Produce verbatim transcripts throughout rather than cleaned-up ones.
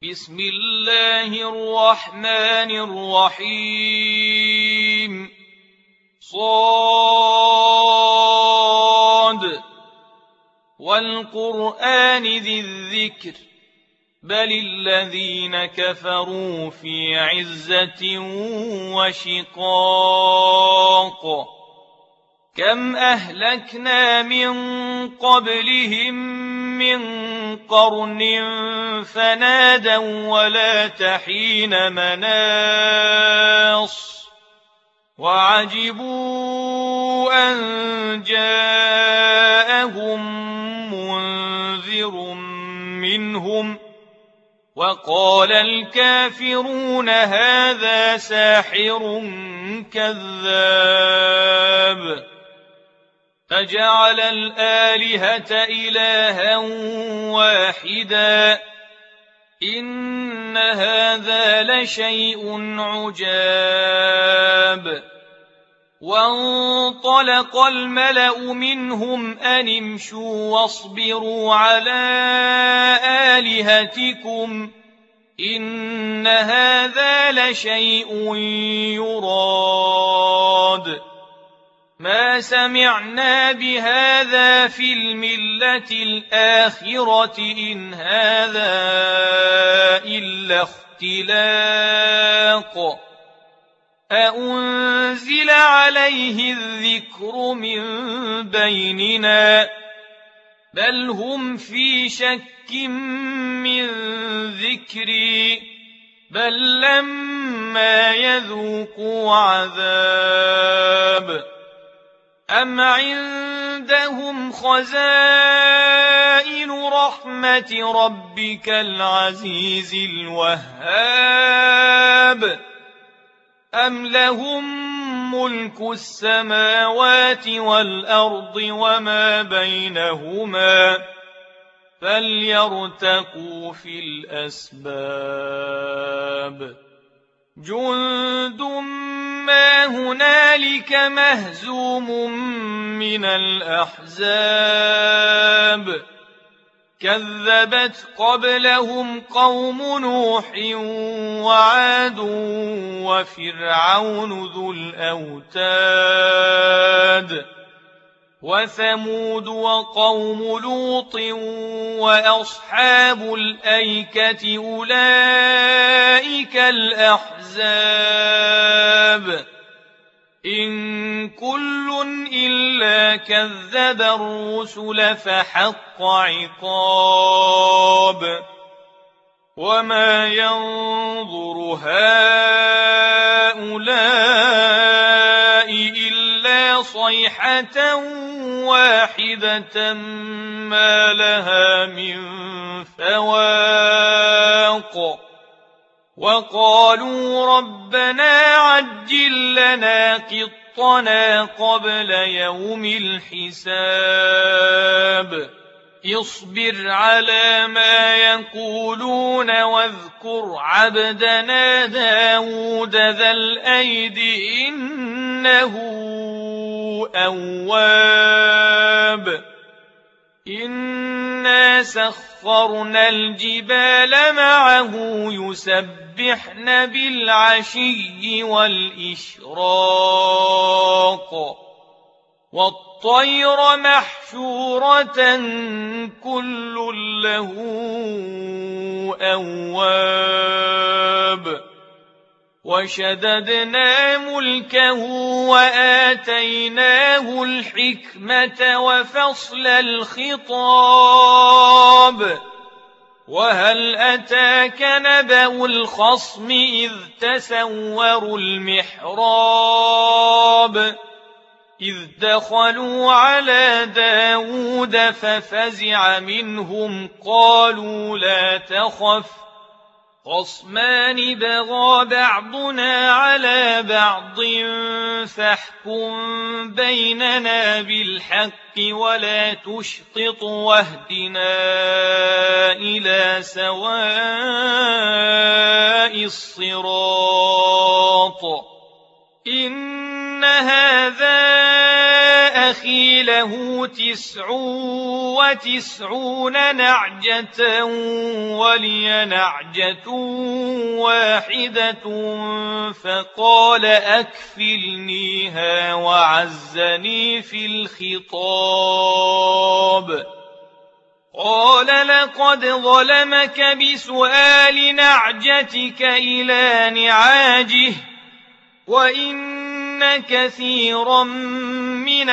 بسم الله الرحمن الرحيم صاد والقرآن ذي الذكر بل الذين كفروا في عزة وشقاق كم أهلكنا من قبلهم من قرن فنادوا ولا تحين مناص وعجبوا أن جاءهم منذر منهم وقال الكافرون هذا ساحر كذاب فجعل الآلهة إلها واحدا إن هذا لشيء عجاب وانطلق الملأ منهم أن امشوا واصبروا على آلهتكم إن هذا لشيء يراد ما سمعنا بهذا في الملة الآخرة إن هذا إلا اختلاق أأنزل عليه الذكر من بيننا بل هم في شك من ذكري بل لما يذوقوا عذاب أم عندهم خزائن رحمة ربك العزيز الوهاب أم لهم ملك السماوات والأرض وما بينهما فليرتقوا في الأسباب جند ما هنالك مهزوم من الأحزاب كذبت قبلهم قوم نوح وعاد وفرعون ذو الأوتاد وثمود وقوم لوط وأصحاب الأيكة أولئك الأحزاب إن كل إلا كذب الرسل فحق عقاب وما ينظر هؤلاء إلا صيحة واحدة ما لها من فواق وقالوا ربنا عجل لنا قطنا قبل يوم الحساب اصبر على ما يقولون واذكر عبدنا داود ذا الأيد إنه أواب إنا سخرنا الجبال معه يسبحن بالعشي والإشراق والطير محشورة كل له أواب وشددنا ملكه وآتيناه الحكمة وفصل الخطاب وهل أتاك نبأ الخصم إذ تسوروا المحراب إذ دخلوا على داود ففزع منهم قالوا لا تخف خصمان بغى بعضنا على بعض فاحكم بيننا بالحق ولا تشطط واهدنا إلى سواء الصراط إن هذا أخي أخي له تسع وتسعون نعجة ولي نعجة واحدة فقال أكفلنيها وعزني في الخطاب. قال لقد ظلمك بسؤال نعجتك إلى نعاجه وإن كثيرا من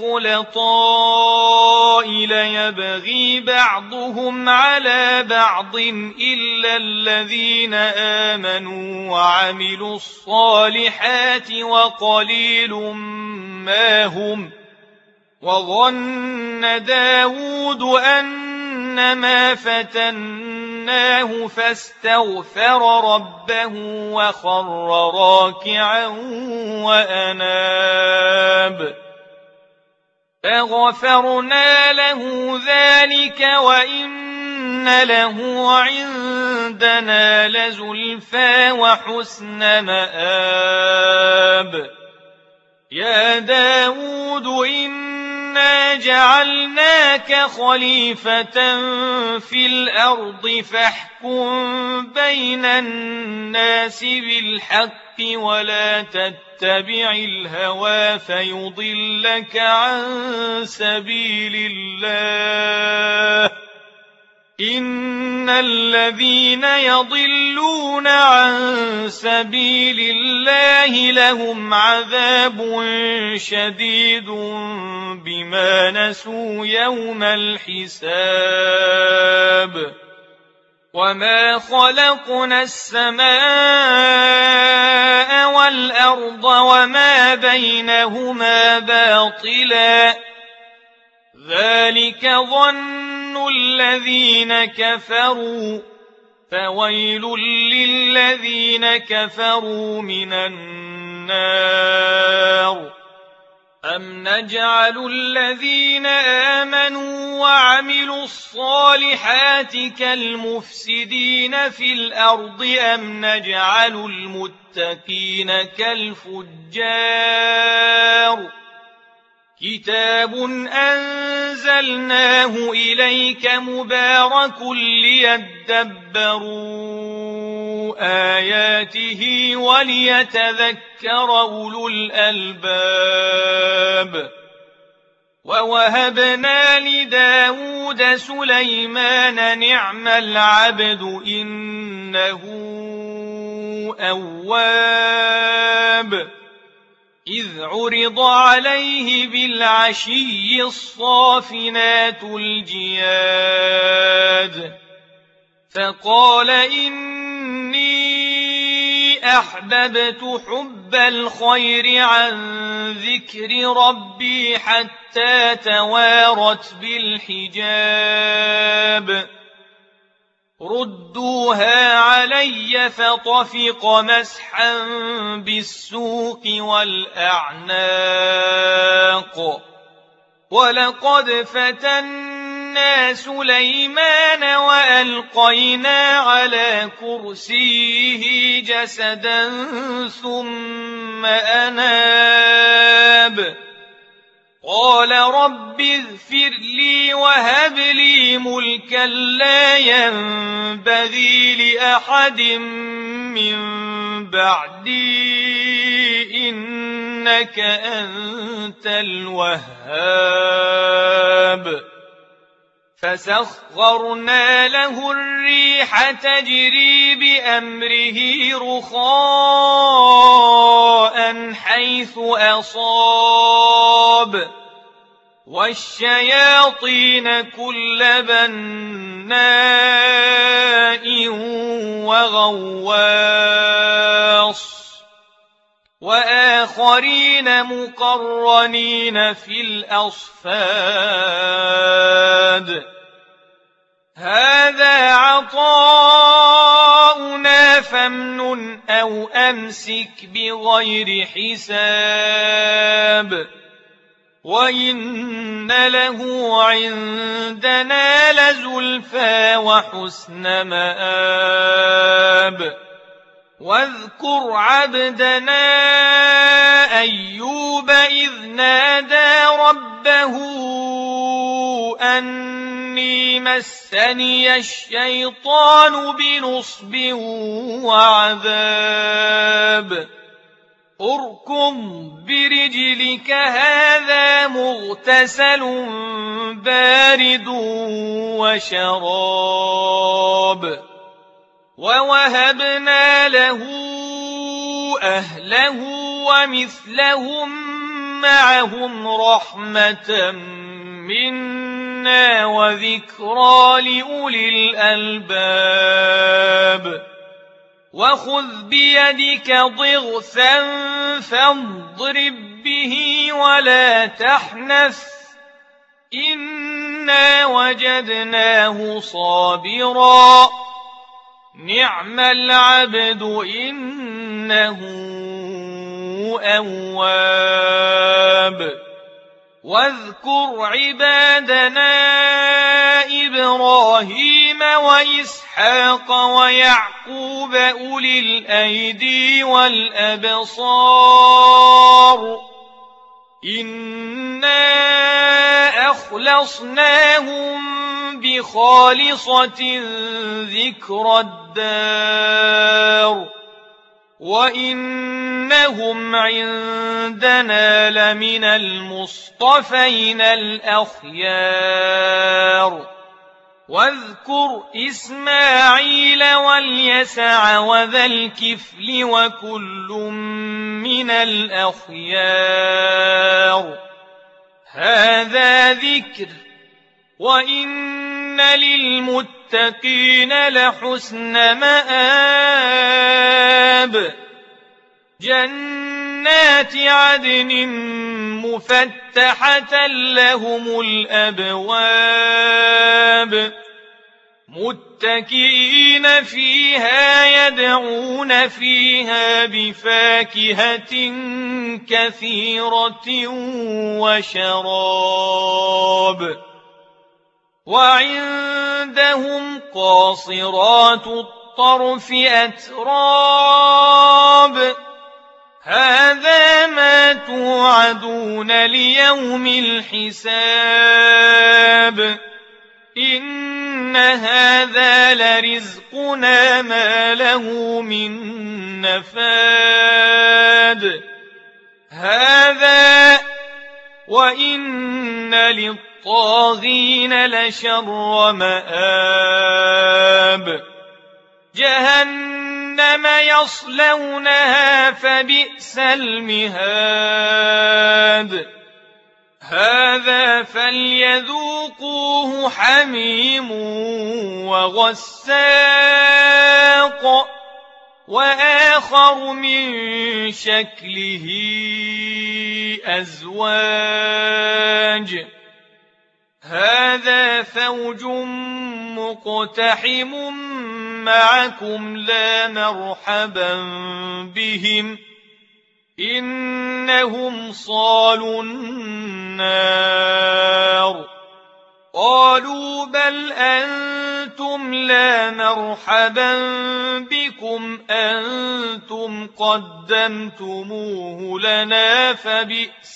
الخلطاء ليبغي بعضهم على بعض إلا الذين آمنوا وعملوا الصالحات وقليل ما هم. وظن داود أنما فتناه فاستغفر ربه وخر راكعا وأناب فغفرنا له ذلك وإن له عندنا لزلفى وحسن مآب. يا داود إنا جعلناك خليفة في الأرض فاحكم بين الناس بالحق ولا تتبع الهوى فيضلك عن سبيل الله. إن الذين يضلون عن سبيل الله لهم عذاب شديد بما نسوا يوم الحساب. وما خلقنا السماء والأرض وما بينهما باطلا ذلك ظن الذين كفروا فويل للذين كفروا من النار. أم نجعل الذين آمنوا وعملوا الصالحات كالمفسدين في الأرض أم نجعل المتقين كالفجار. كتاب أنزلناه إليك مبارك ليدبروا آياته وليتذكر أولو الألباب. ووهبنا لداود سليمان نعم العبد إنه أواب. إذ عرض عليه بالعشي الصافنات الجياد فقال إني أحببت حب الخير عن ذكر ربي حتى توارت بالحجاب. ردوها علي فطفق مسحا بالسوق والأعناق. ولقد فتنا سليمان وألقينا على كرسيه جسدا ثم أناب. قال رب اغفر لي وهب لي ملكا لا ينبغي لأحد من بعدي إنك أنت الوهاب. فسخرنا له الريح تجري بأمره رخاء حيث أصاب والشياطين كل بناء وغواص وآخرين مقرنين في الأصفاد. هذا عطاؤنا فامنن أو أمسك بغير حساب. وإن له عندنا لزلفى وحسن مآب. واذكر عبدنا أيوب إذ نادى ربه ربه أني مسني الشيطان بنصب وعذاب اركض برجلك هذا مغتسل بارد وشراب ووهبنا له أهله ومثلهم معهم رحمة منا وذكرى لأولي الألباب وخذ بيدك ضغثا فاضرب به ولا تحنث إنا وجدناه صابرا نعم العبد إنه أواب واذكر عبادنا إبراهيم وإسحاق ويعقوب أولي الأيدي والأبصار إنا أخلصناهم بخالصة ذكر الدار وإنهم عندنا لمن المصطفين الأخيار واذكر إسماعيل واليسع وذا الكفل وكل من الأخيار هذا ذكر وإن للمتقين لحسن مآب جنات عدن مفتحة لهم الأبواب متكئين فيها يدعون فيها بفاكهة كثيرة وشراب وعندهم قاصرات الطرف أتراب هذا ما توعدون ليوم الحساب إن هذا لرزقنا ما له من نفاد هذا وإن للطاغين لشر مآب جهنم يصلونها فبئس المهاد هذا فليذوقوه حميم وغساق وآخر من شكله أزواج هذا فوج مقتحم معكم لا مرحبا بهم إنهم صالوا النار قالوا بل أنتم لا مرحبا بكم أنتم قدمتموه لنا فبئس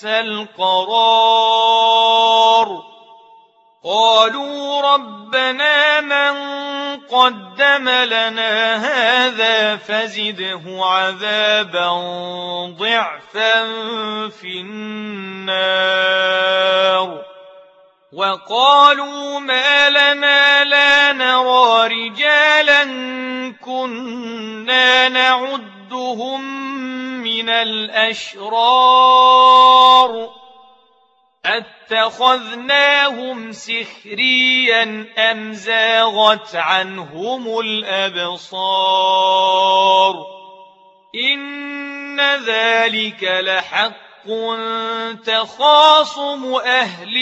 القرار قالوا ربنا من قدم لنا هذا فزده عذابا ضعفا في النار وقالوا ما لنا لا نرى رجالا كنا نعدهم من الأشرار أتخذناهم سخريا أم زاغت عنهم الأبصار إن ذلك لحق تخاصم أهل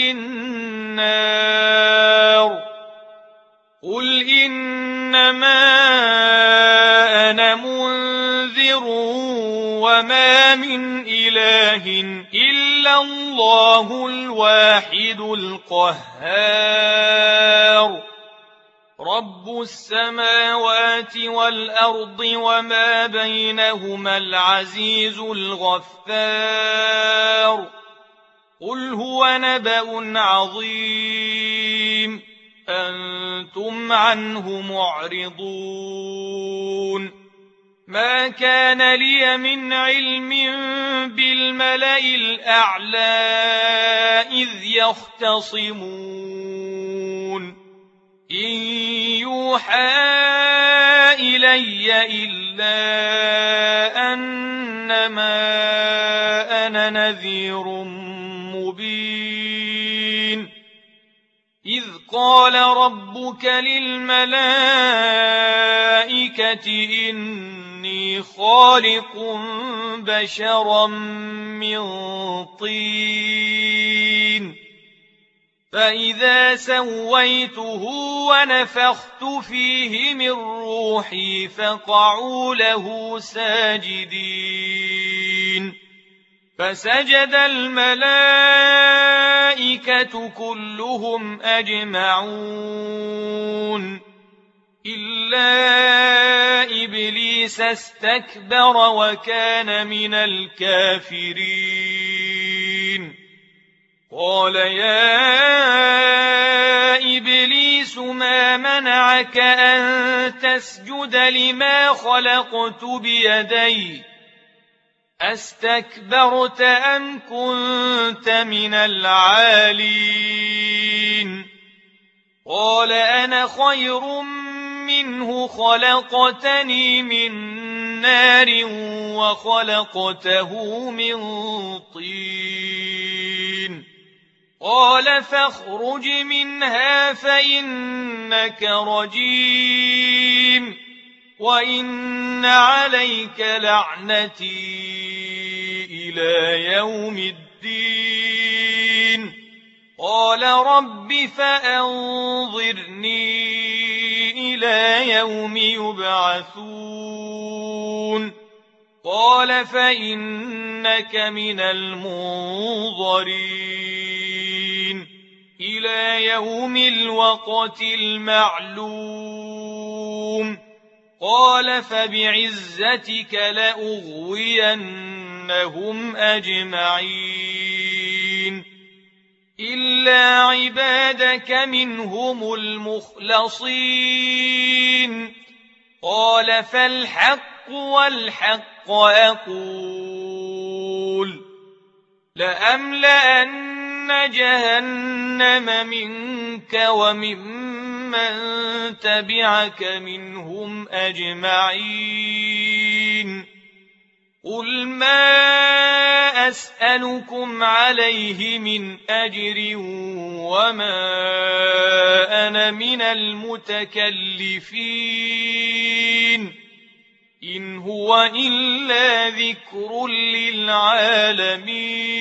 النار قل إنما أنا منذر وما من إله إلا الله الواحد القهار رب السماوات والأرض وما بينهما العزيز الغفار قل هو نبأ عظيم أنتم عنه معرضون ما كان لي من علم بالملأ الأعلى إذ يختصمون إن يوحى إلي إلا أنما أنا نذير مبين إذ قال ربك للملائكة إني خالق بشرا من طين فإذا سويته ونفخت فيه من روحي فقعوا له ساجدين فسجد الملائكة كلهم أجمعون إلا إبليس استكبر وكان من الكافرين قال يا إبليس ما منعك أن تسجد لما خلقت بيدي أستكبرت أم كنت من العالين قال أنا خير منه خلقتني من نار وخلقته من طين قال فاخرج منها فإنك رجيم وإن عليك لعنتي إلى يوم الدين قال رب فأنظرني إلى يوم يبعثون قال فإنك من المنظرين إلى يوم الوقت المعلوم قال فبعزتك لأغوينهم أجمعين إلا عبادك منهم المخلصين قال فالحق والحق أقول لأملأن جهنم منك وممن تبعك منهم أجمعين قل ما أسألكم عليه من أجر وما أنا من المتكلفين إن هو إلا ذكر للعالمين